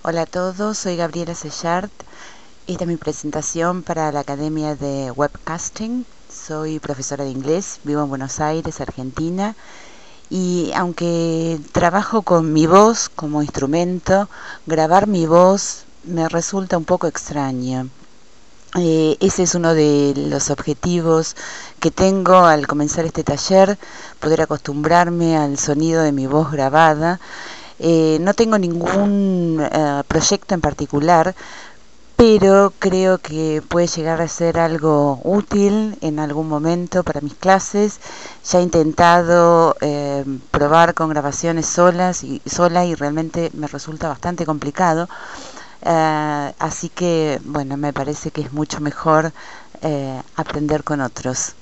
Hola a todos, soy Gabriela Sellart. Esta es mi presentación para la Academia de Webcasting. Soy profesora de inglés, vivo en Buenos Aires, Argentina. Y aunque trabajo con mi voz como instrumento, grabar mi voz me resulta un poco extraño. Ese es uno de los objetivos que tengo al comenzar este taller, poder acostumbrarme al sonido de mi voz grabada. No tengo ningún proyecto en particular, pero creo que puede llegar a ser algo útil en algún momento para mis clases. Ya he intentado probar con grabaciones sola y realmente me resulta bastante complicado. Así que, bueno, me parece que es mucho mejor aprender con otros.